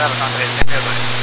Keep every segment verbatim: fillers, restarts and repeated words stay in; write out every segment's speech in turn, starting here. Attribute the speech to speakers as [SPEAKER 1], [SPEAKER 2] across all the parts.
[SPEAKER 1] zero na três seis seis dois.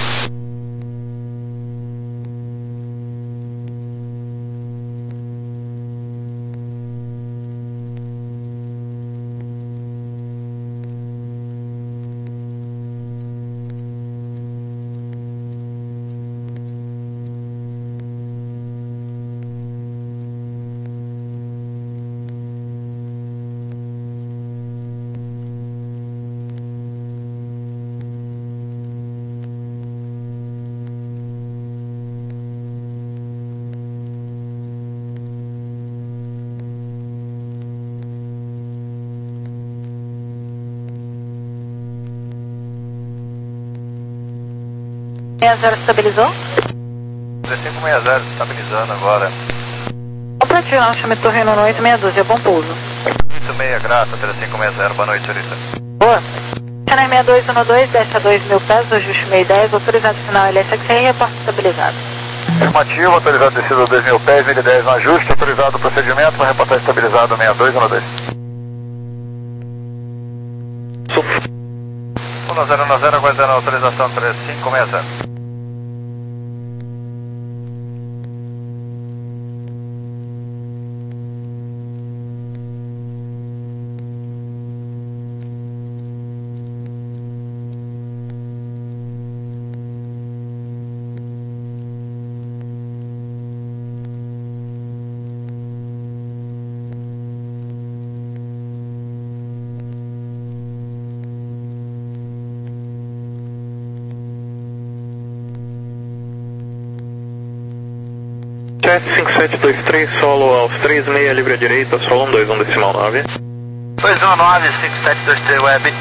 [SPEAKER 2] seis zero estabilizou?
[SPEAKER 1] cinco seis zero estabilizando agora.
[SPEAKER 2] Operacional, chame Torre no oito seis dois, é bom pouso.
[SPEAKER 1] oito seis, grata, cinco seis zero, boa noite, senhorita.
[SPEAKER 2] Boa. Channel seis dois um dois, desce a dois mil pés, ajuste meio dez, autorizado final L S X R, reporte estabilizado.
[SPEAKER 1] Afirmativo, autorizado descida dois mil pés, mil dez no ajuste, autorizado o procedimento, vai reportar estabilizado seis dois um dois. um zero um zero, aguardando a autorização três cinco seis zero.
[SPEAKER 3] sete cinco sete dois três, solo aos três seis, livre à direita, solo um dois um decimal nove.
[SPEAKER 1] dois um nove, cinco sete dois três, web.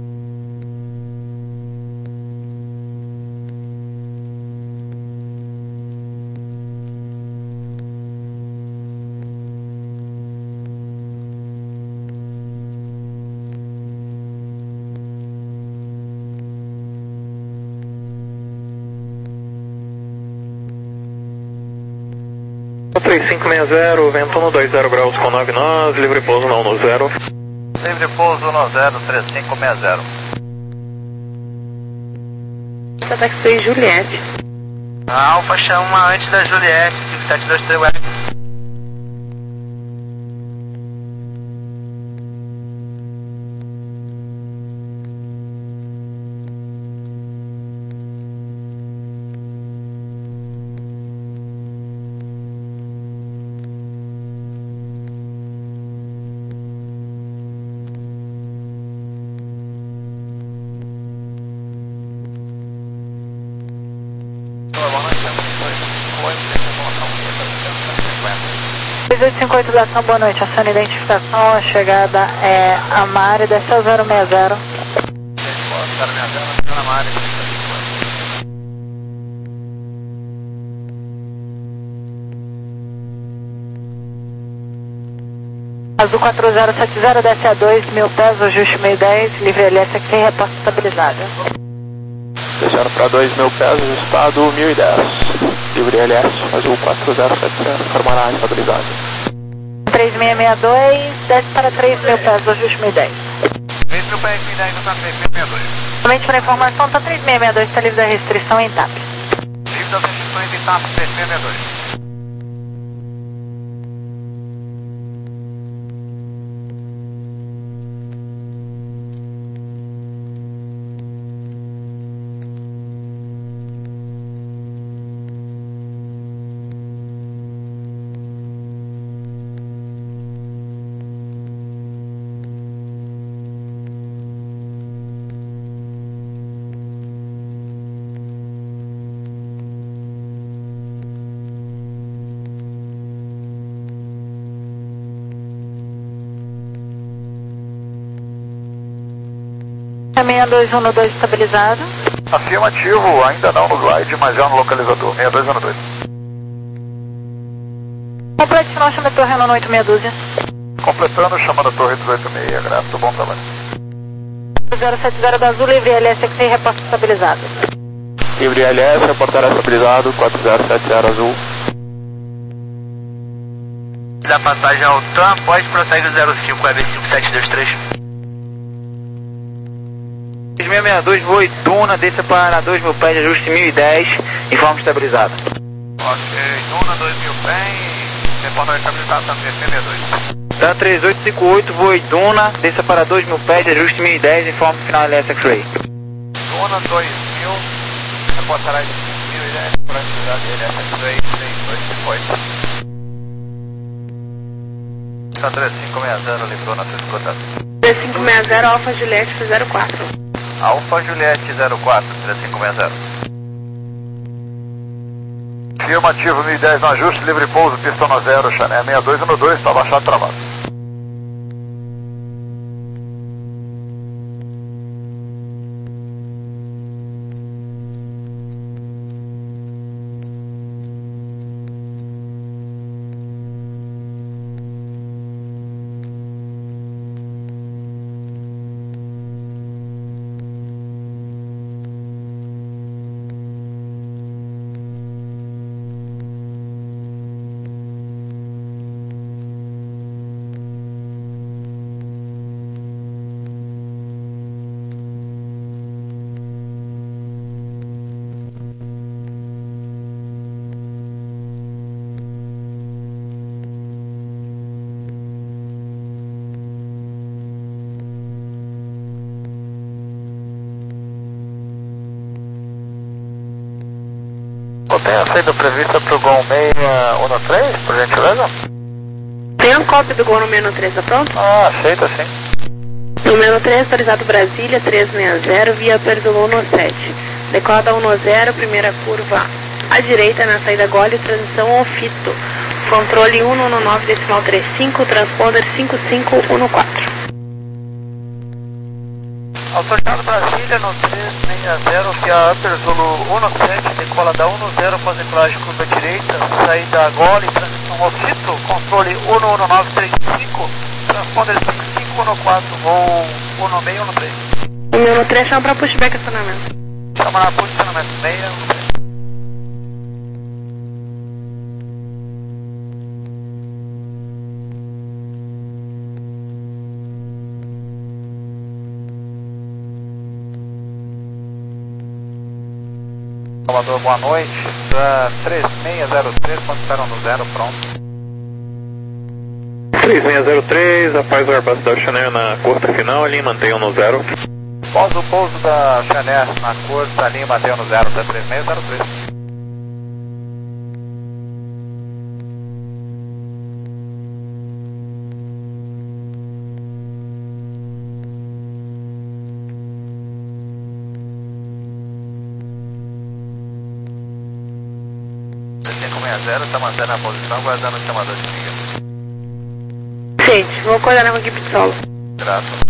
[SPEAKER 3] três cinco seis zero, vento um dois zero graus com nove nós, livre pouso não no zero.
[SPEAKER 1] Livre pouso no zero, três cinco seis zero.
[SPEAKER 2] Taxi Juliette.
[SPEAKER 1] A Alfa chama antes da Juliette, cinco sete dois três, web.
[SPEAKER 2] dois oito cinco oito da ação, boa noite. Ação identificação, a chegada é a Mari, desce ao zero seis zero.
[SPEAKER 1] zero seis zero, na Mari.
[SPEAKER 2] Azul quatro zero sete zero, desce a dois mil pés, ajuste meio dez, livre L S X R, reporte estabilizado.
[SPEAKER 3] Descendo para dois mil pés, estado mil e dez. Livre L S, azul quatro zero sete zero, formará estabilizado.
[SPEAKER 2] três seis seis dois, desce para três mil pés, ajuste mil e dez.
[SPEAKER 1] três mil pés, mil e dez, está três seis seis dois.
[SPEAKER 2] Somente para informação, está três seis seis dois, está livre da restrição em T A P.
[SPEAKER 1] Livre das restrições em T A P, três seis seis dois.
[SPEAKER 2] seis dois um dois estabilizado.
[SPEAKER 1] Afirmativo, ainda não no glide, mas já no localizador, seis dois um dois.
[SPEAKER 2] Operacional, chama Torre no oito seis dois.
[SPEAKER 1] Completando, chamando a torre dos oito seis, graças, bom trabalho.
[SPEAKER 2] zero sete zero da Azul, livre L S X R, reporte estabilizado.
[SPEAKER 3] Livre L S, reportará estabilizado, quatro zero sete zero Azul.
[SPEAKER 1] Da passagem ao T A M, pode prossegue o zero cinco, web cinco sete dois três.
[SPEAKER 4] três seis seis dois, voo Duna, desça para dois mil pés, ajuste mil e dez, informe estabilizado.
[SPEAKER 1] Ok, Duna dois mil pés, reporta estabilizado, tá três seis seis dois.
[SPEAKER 4] Tá três oito cinco oito, voo Duna, desça para dois mil pés, ajuste mil e dez, informe final L S X-Ray.
[SPEAKER 1] Duna dois mil, reportará mil e dez, por atividade L S X-Ray três dois cinco oito. Tá três cinco seis zero, livrou na sua escuta.
[SPEAKER 2] três cinco seis zero, Alfa Juliette zero quatro.
[SPEAKER 1] Alfa Juliette zero quatro, três cinco seis zero. Afirmativo mil e dez no ajuste, livre pouso, pista no zero, Chané seis dois um dois, está baixado travado. Tem a saída prevista para o Gol seis um três, por gentileza?
[SPEAKER 2] Tem um cópia do Gol número três, tá pronto?
[SPEAKER 1] Ah, aceita sim.
[SPEAKER 2] Número três, autorizado Brasília, três seis zero, via Perto Gol no sete. Decoda um zero, primeira curva à direita na saída Gole, transição ao fito. Controle um um nove, decimal trinta e cinco, transponder cinco cinco um quatro.
[SPEAKER 1] Autorizado Brasília no três seis zero, via Upper Zulu um sete, decola da um zero, após decolagem curva direita, saída Gole, transição ao fito, controle um um nove, três cinco, transponder cinco cinco um quatro, voo um seis um três.
[SPEAKER 2] Número três, chama para pushback acionamento.
[SPEAKER 1] Chama na posicionamento seis um três. Salvador, boa noite. Da três seis zero três, quando estiveram no zero, pronto.
[SPEAKER 3] três seis zero três, após o Airbus da Chanair na curta final, ali mantenham no zero.
[SPEAKER 1] Após o pouso da Chanair na curta, ali mantenham no zero, da três seis zero três. cinco seis zero, está mantendo a posição, guardando o chamador de liga.
[SPEAKER 2] Gente, vou coordenar com a equipe de solo.
[SPEAKER 1] Graças.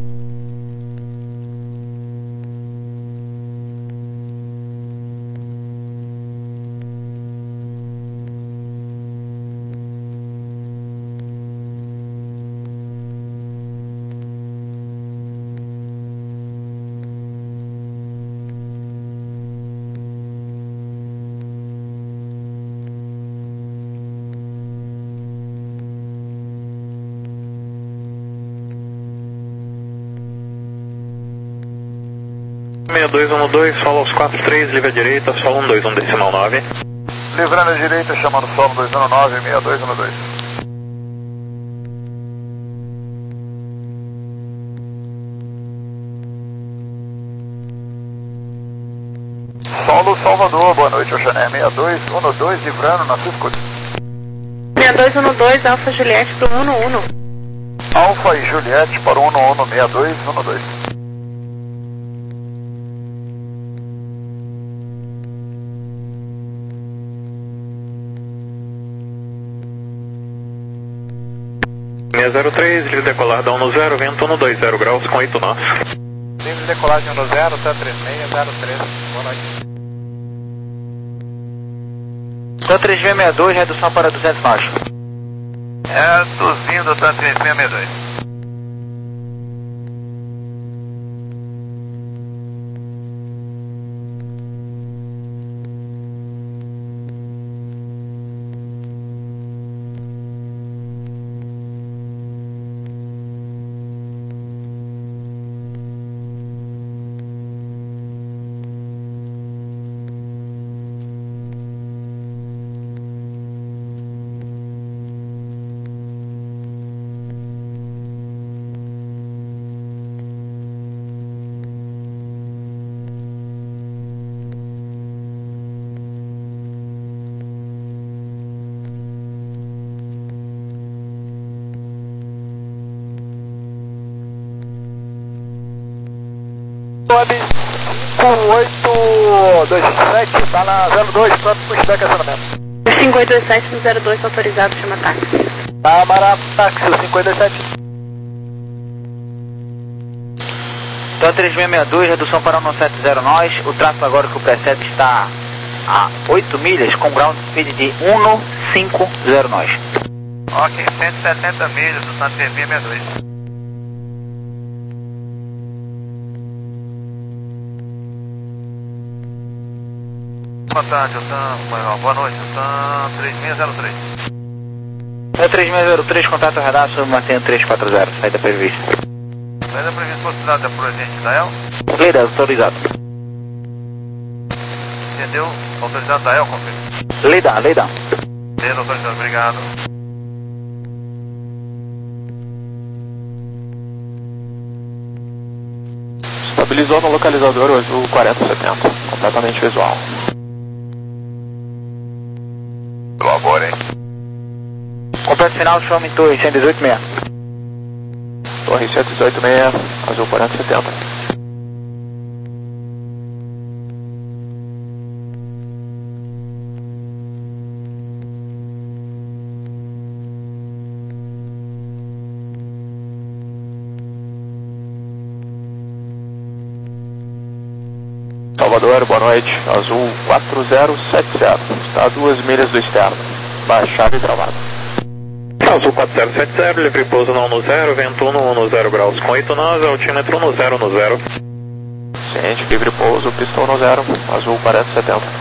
[SPEAKER 3] seis dois um dois, solo aos quatro três, livre à direita, solo um dois um decimal nove.
[SPEAKER 1] Livrando à direita, chamando solo dois um nove, seis dois um dois. Solo Salvador, boa noite, Oxané, seis dois um dois, livrando na sua escuta.
[SPEAKER 2] seis dois um dois, Alfa Juliette para o um um.
[SPEAKER 1] Alfa e Juliette para o um um, seis dois um dois.
[SPEAKER 3] seis zero três, livre decolar da um zero, vento um dois zero graus com oito nós.
[SPEAKER 1] Livre decolagem um zero, tá três seis zero três, boa noite.
[SPEAKER 4] Tá três seis seis dois, redução para duzentos nós.
[SPEAKER 1] Reduzindo, tá três seis seis dois. Web cinco oito dois sete, está na zero dois, pronto para pushback acionamento.
[SPEAKER 2] cinco oito dois sete no zero dois, autorizado, chama táxi.
[SPEAKER 1] Câmara, táxi, cinco oito dois sete.
[SPEAKER 4] Então três seis seis dois, redução para um sete zero nós, o tráfego agora que o precede está a oito milhas com ground speed de um cinco zero nós.
[SPEAKER 1] Ok, cento e setenta milhas do Santo três seis seis dois. Boa tarde, Otan, boa noite, Otan três seis zero três.
[SPEAKER 4] É três seis zero três, contato radar, mantenha três quatro zero, saída prevista.
[SPEAKER 1] Saída prevista, possibilidade da presente da E L?
[SPEAKER 4] Lida, autorizado.
[SPEAKER 1] Entendeu? Autorizado da E L, confirma.
[SPEAKER 4] Lida, Lida.
[SPEAKER 1] Lida, autorizado, obrigado.
[SPEAKER 3] Estabilizou no localizador o Azul quarenta setenta, completamente visual.
[SPEAKER 1] Colabora, hein?
[SPEAKER 4] Completo final, show me torre cento e dezoito seis.
[SPEAKER 3] Torre cento e dezoito seis, Azul quarenta setenta. Salvador, boa noite, Azul quatro zero sete zero, está a duas milhas do externo, baixado e travado.
[SPEAKER 5] Azul quatro zero sete zero, livre pouso no um zero, vento um zero graus com oito nós, altímetro um zero no zero.
[SPEAKER 3] Ciente, livre pouso, pistão no zero, Azul quarenta setenta.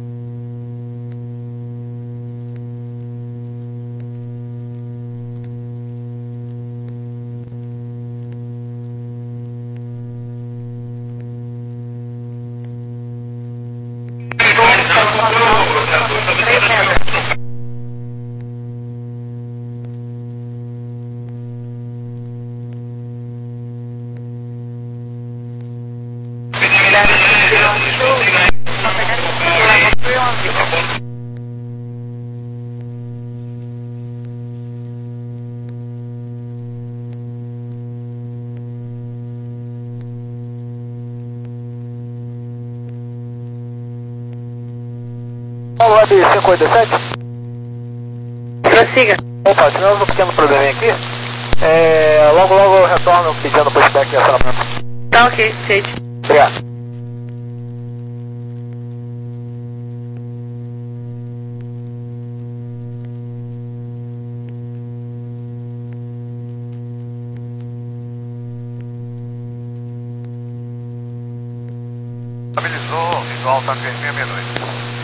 [SPEAKER 1] Web cinco oito sete?
[SPEAKER 2] Prossiga.
[SPEAKER 1] Opa, tivemos um pequeno probleminha aqui. É, logo logo eu retorno pedindo pushback e acionamento.
[SPEAKER 2] Tá ok, aceite.
[SPEAKER 1] Obrigado. Estabilizou, visual tá três seis seis dois.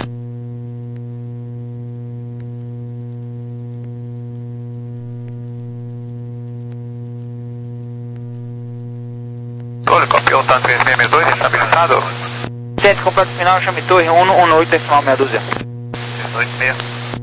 [SPEAKER 1] Olha, copiou tá três seis seis dois, estabilizado.
[SPEAKER 4] Ciente, completo final, chame torre um um oito, decimal meia dúzia.
[SPEAKER 1] dezoito seis.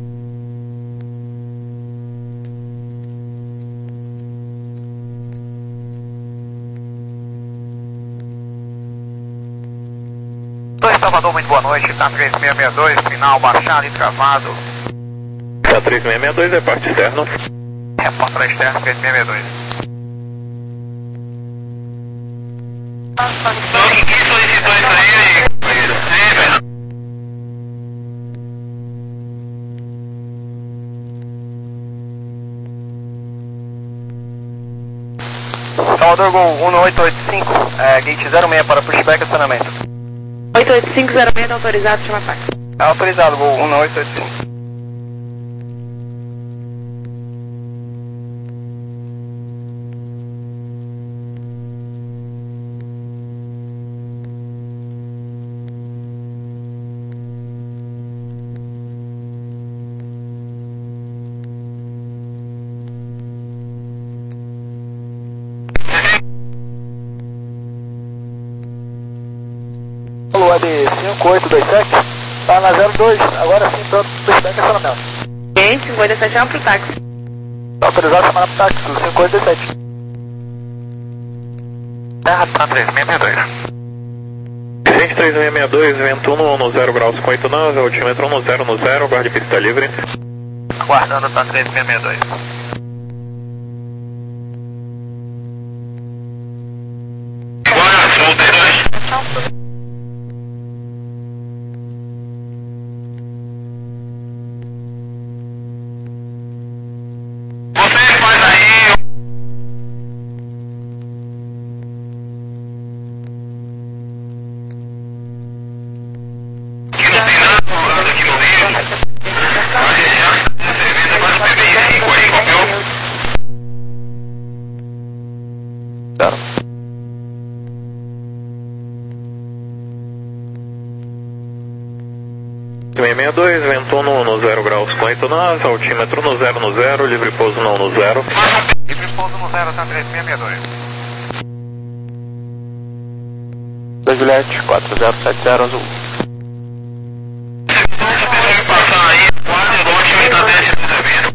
[SPEAKER 1] Dois Salvador, muito boa noite, tá três seis seis dois, final baixado e travado.
[SPEAKER 5] Tá três seis seis dois, é parte externo.
[SPEAKER 1] Repórter para externo, três seis seis dois. Ninguém solicitou isso aí, aí. Salvador Gol um oito oito cinco, é, gate zero seis para pushback e acionamento.
[SPEAKER 2] oito oito cinco zero seis, autorizado, chama táxi.
[SPEAKER 1] É autorizado, Gol um oito oito cinco. Web cinco oito dois sete, tá na zero dois, agora sim pronto, pushback e acionamento.
[SPEAKER 2] Ciente, cinco oito sete, chama pro táxi.
[SPEAKER 1] Tá autorizado a chamar pro táxi, cinco oito dois sete. Terra tá três seis seis dois.
[SPEAKER 5] Gente três seis seis dois, vento um zero graus com oito nós, altímetro um zero no zero, guarde pista livre.
[SPEAKER 1] Aguardando, tá três seis seis dois. Agora, Azul dois.
[SPEAKER 5] seis seis dois, vento um no zero graus com oito nós, altímetro no zero no zero, livre pouso não no zero.
[SPEAKER 1] Livre pouso no zero, Santa três seis seis dois.
[SPEAKER 3] Da Juliette, quatro zero sete zero azul.
[SPEAKER 1] Passar aí, quase longe, vai estar descendo.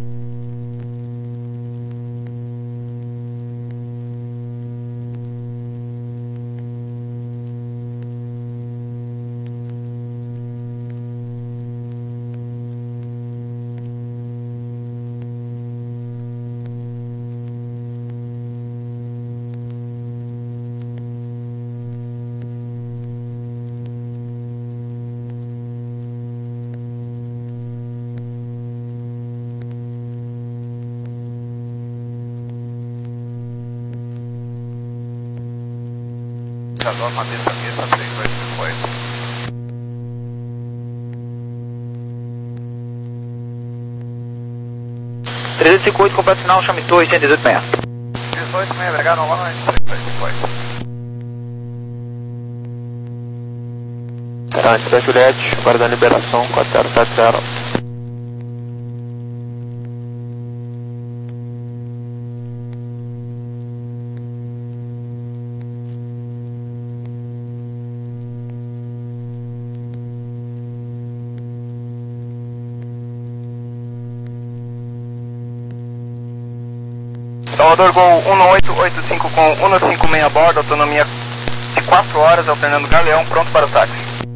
[SPEAKER 1] Uma mesa mesa três dois cinco oito.
[SPEAKER 4] trezentos e cinquenta e oito, completo final, chame torre, cento e dezoito meia.
[SPEAKER 1] dezoito meia, obrigado, novamente, três dois cinco oito.
[SPEAKER 3] Antes da Juliette, guardando liberação, quatro zero sete zero.
[SPEAKER 1] Salvador Gol um oito oito cinco com um cinco seis a bordo, autonomia de quatro horas, é o Fernando Galeão, pronto para o táxi.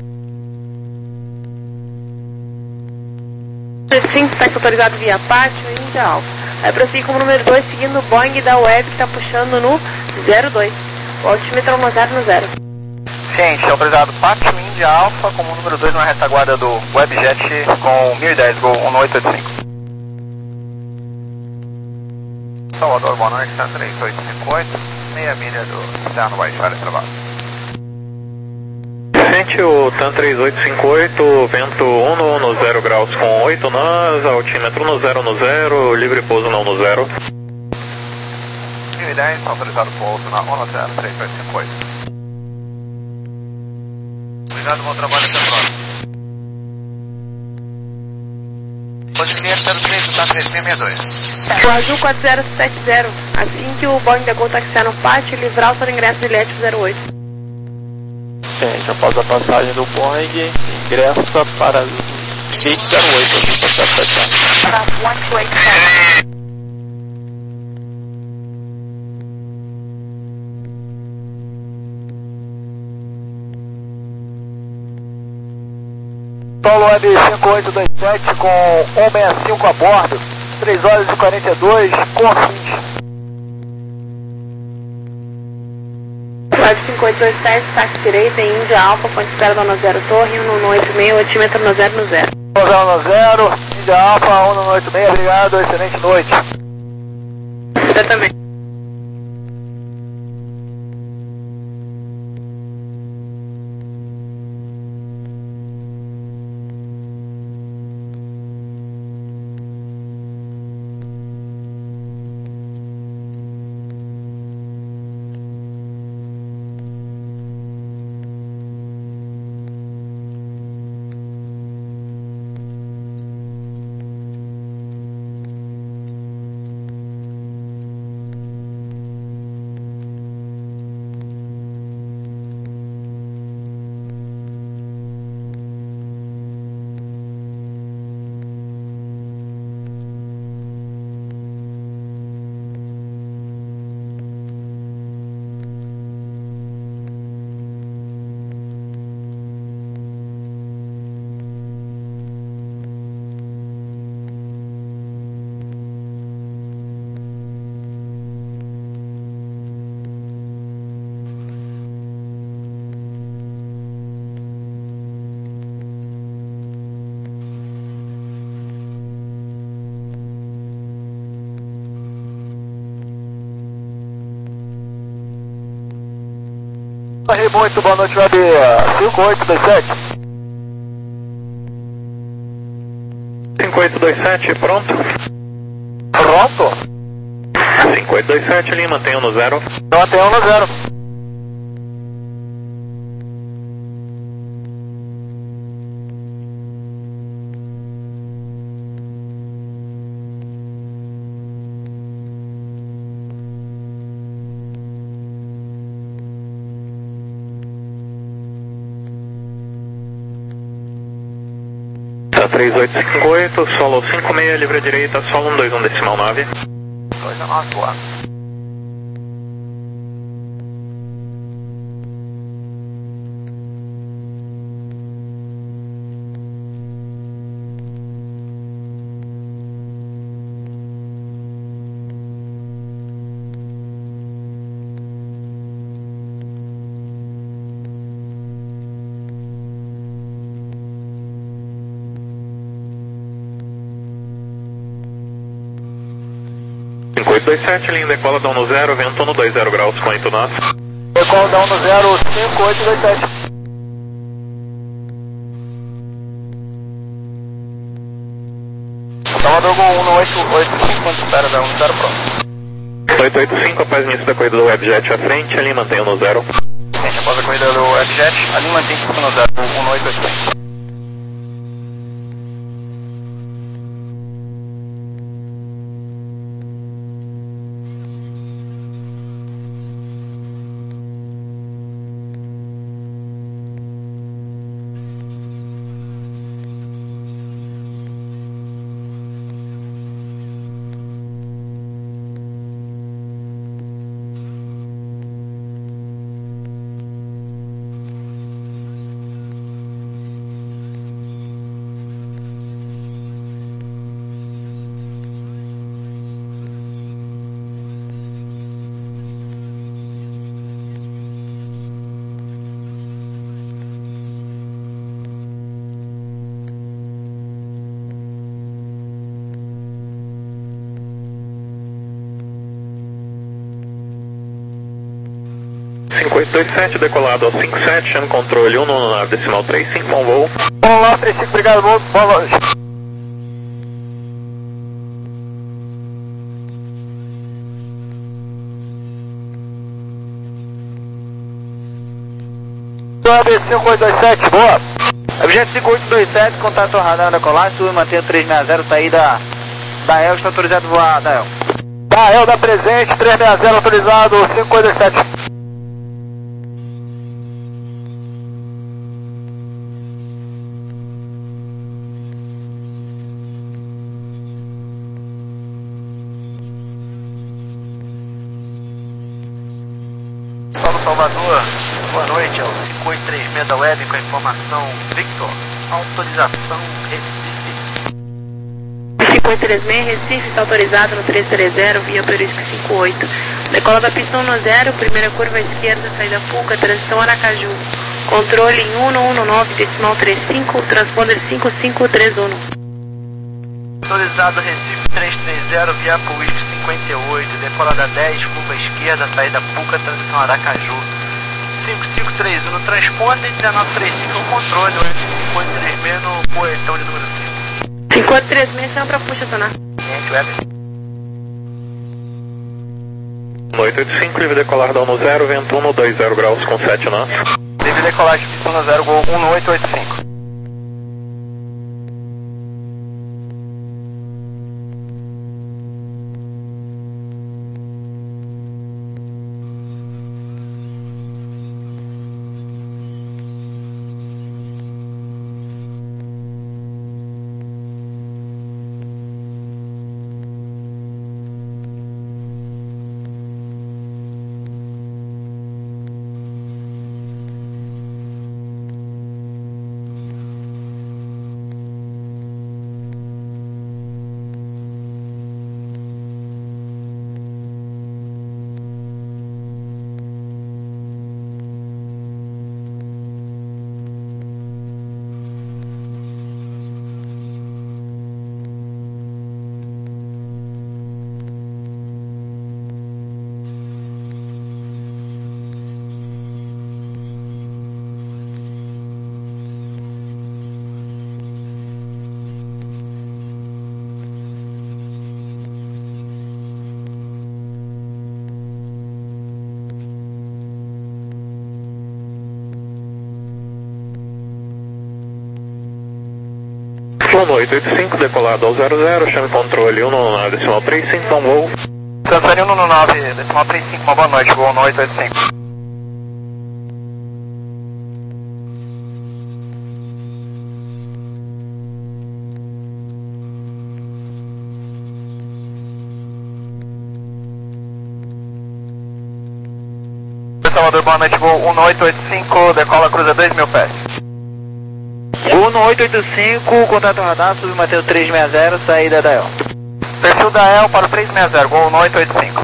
[SPEAKER 2] cinco, táxi autorizado via Pátio, Índia Alfa. Aí prossiga como número dois, seguindo o Boeing da Web, que está puxando no zero dois. O altímetro no zero no zero.
[SPEAKER 1] Ciente, autorizado Pátio, Índia Alfa, como número dois na retaguarda do Webjet com mil e dez, Gol um oito oito cinco. Salvador, boa noite, Santa três oito cinco oito, meia milha do Terno Wi-Fi de trabalho.
[SPEAKER 5] Sente o TAM três oito cinco oito, vento um no zero graus com oito nós, altímetro no zero no zero, livre pouso não no zero.
[SPEAKER 1] mil e dez, autorizado pouso na um zero três oito cinco oito. Obrigado, bom trabalho, até a próxima. Positivo zero três, TAM três seis seis dois.
[SPEAKER 2] O Azul quatro zero sete zero, assim que o Boeing da Gol taxiar no pátio, livrar o seu ingresso de Juliette zero oito.
[SPEAKER 3] Gente, após a passagem do Boeing, ingressa para gate zero oito, aqui para sete sete zero.
[SPEAKER 1] Solo Web cinco oito dois sete com um seis cinco a bordo, três horas e quarenta e dois, com fins.
[SPEAKER 2] Web cinco oito dois sete, táxi direita em Índia Alfa, ponte espera da zero Torre, um oito seis, altímetro no zero no zero.
[SPEAKER 1] zero no zero, Índia Alfa, um oito seis, obrigado, excelente noite.
[SPEAKER 2] Você também.
[SPEAKER 1] Muito boa noite, Web cinco oito dois sete.
[SPEAKER 5] cinco oito dois sete, pronto?
[SPEAKER 1] Pronto?
[SPEAKER 5] cinco oito dois sete, Lima, mantenha no zero.
[SPEAKER 1] Mantenha no zero.
[SPEAKER 5] três oito cinco oito, solo cinco seis, livre à direita, solo um dois um decimal nove.
[SPEAKER 1] Coisa nossa, boa.
[SPEAKER 5] cinco oito dois sete, linha decola da um zero, vento um dois zero graus com oito nós.
[SPEAKER 1] Decola da um zero, cinco oito dois sete. Salvador Gol um oito oito cinco, espera da um zero pronto.
[SPEAKER 5] oito oito cinco, após o início da corrida do Webjet à frente, a linha mantém um zero.
[SPEAKER 1] Gente, após a corrida do Webjet, a linha mantém cinco no zero, um oito oito cinco.
[SPEAKER 5] cinco oito dois sete, decolado ao cinco sete, chama controle um no decimal três cinco, bom voo.
[SPEAKER 1] Vamos lá, três cinco, obrigado, boa, boa noite. cinco oito dois sete, boa.
[SPEAKER 4] Objeto cinco oito dois sete, contato radar da Colar, sua mantenha três seis zero, saída da E L, está autorizado a voar da E L.
[SPEAKER 1] Da E L da presente, três seis zero autorizado, cinco oito dois sete. Salvador, boa noite, é o cinco oito três seis da Web com a informação Victor, autorização Recife.
[SPEAKER 2] cinco oito três seis, Recife, está autorizado no três três zero, via Perisco cinco oito. Decola da pista um zero, primeira curva à esquerda, saída Fuca, transição Aracaju. Controle em um um nove, decimal três cinco, transponder cinco cinco três um.
[SPEAKER 1] Autorizado Recife três três zero, via Perisco cinquenta e oito, decola da dez, curva à esquerda, saída Fuca, transição Aracaju. cinco cinco três um no transponder, dezenove três cinco no controle, cinco oito três seis no portão de número cinco.
[SPEAKER 2] cinco oito três seis, chama pra puxa, Sonar.
[SPEAKER 1] Gente, Web.
[SPEAKER 5] oito oito cinco, livre decolar da um zero, vento um dois zero graus com sete nós.
[SPEAKER 1] Livre decolagem, pista um zero, Gol um oito oito cinco.
[SPEAKER 5] um oito oito cinco, decolado ao zero zero, chame controle um no decimal três cinco, bom voo.
[SPEAKER 1] Santana um nove, decimal três cinco, uma boa noite, Gol um oito oito cinco. Salvador, boa noite, Gol um oito oito cinco, decola, cruza dois mil pés.
[SPEAKER 4] Gol um oito oito cinco, contato radar, submeteu trezentos e sessenta, saída da E L.
[SPEAKER 1] Perfil da E L para o trezentos e sessenta, Gol um oito oito cinco.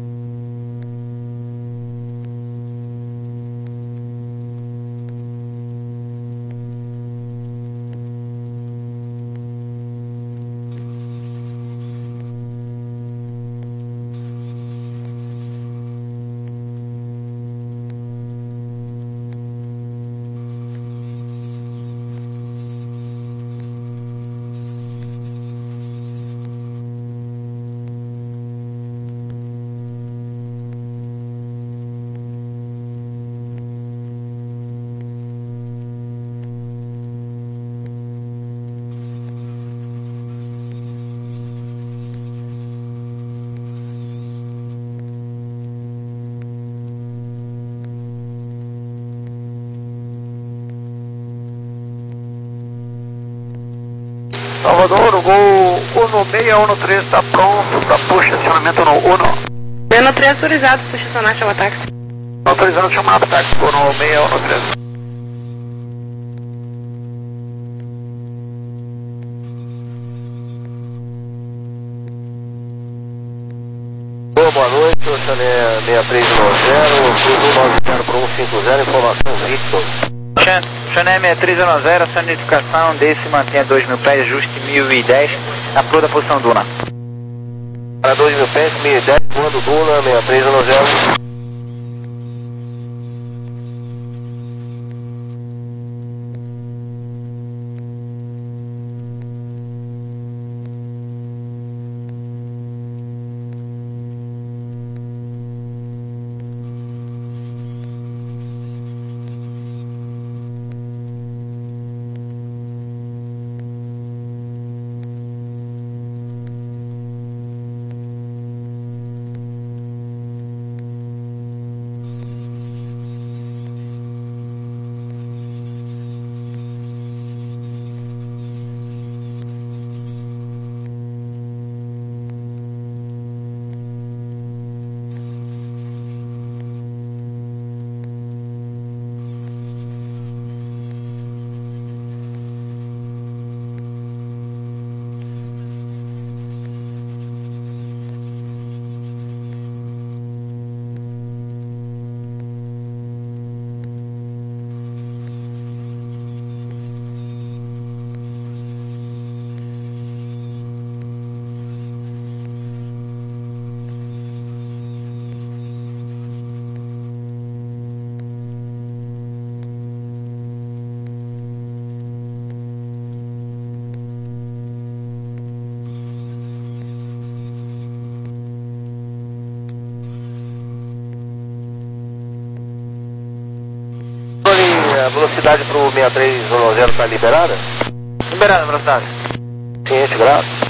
[SPEAKER 1] Salvador, o Gol um seis um três está pronto para push, acionamento no um.
[SPEAKER 2] um três autorizado, puxa acionar, chama táxi.
[SPEAKER 1] Autorizado, chamar táxi, Gol um seis um três.
[SPEAKER 6] Boa, boa noite, o Chané seis três nove zero, cruzo nove zero para um cinco zero, informação Victor.
[SPEAKER 4] Chané seis três nove zero, ação de identificação, desse mantenha dois mil pés, ajuste mil e dez, na proa da posição Duna.
[SPEAKER 6] Para dois mil pés, mil e dez, voando Duna, seis três nove zero. A velocidade para o seis três nove zero está liberada?
[SPEAKER 4] Liberada a velocidade.
[SPEAKER 6] Ciente, graças.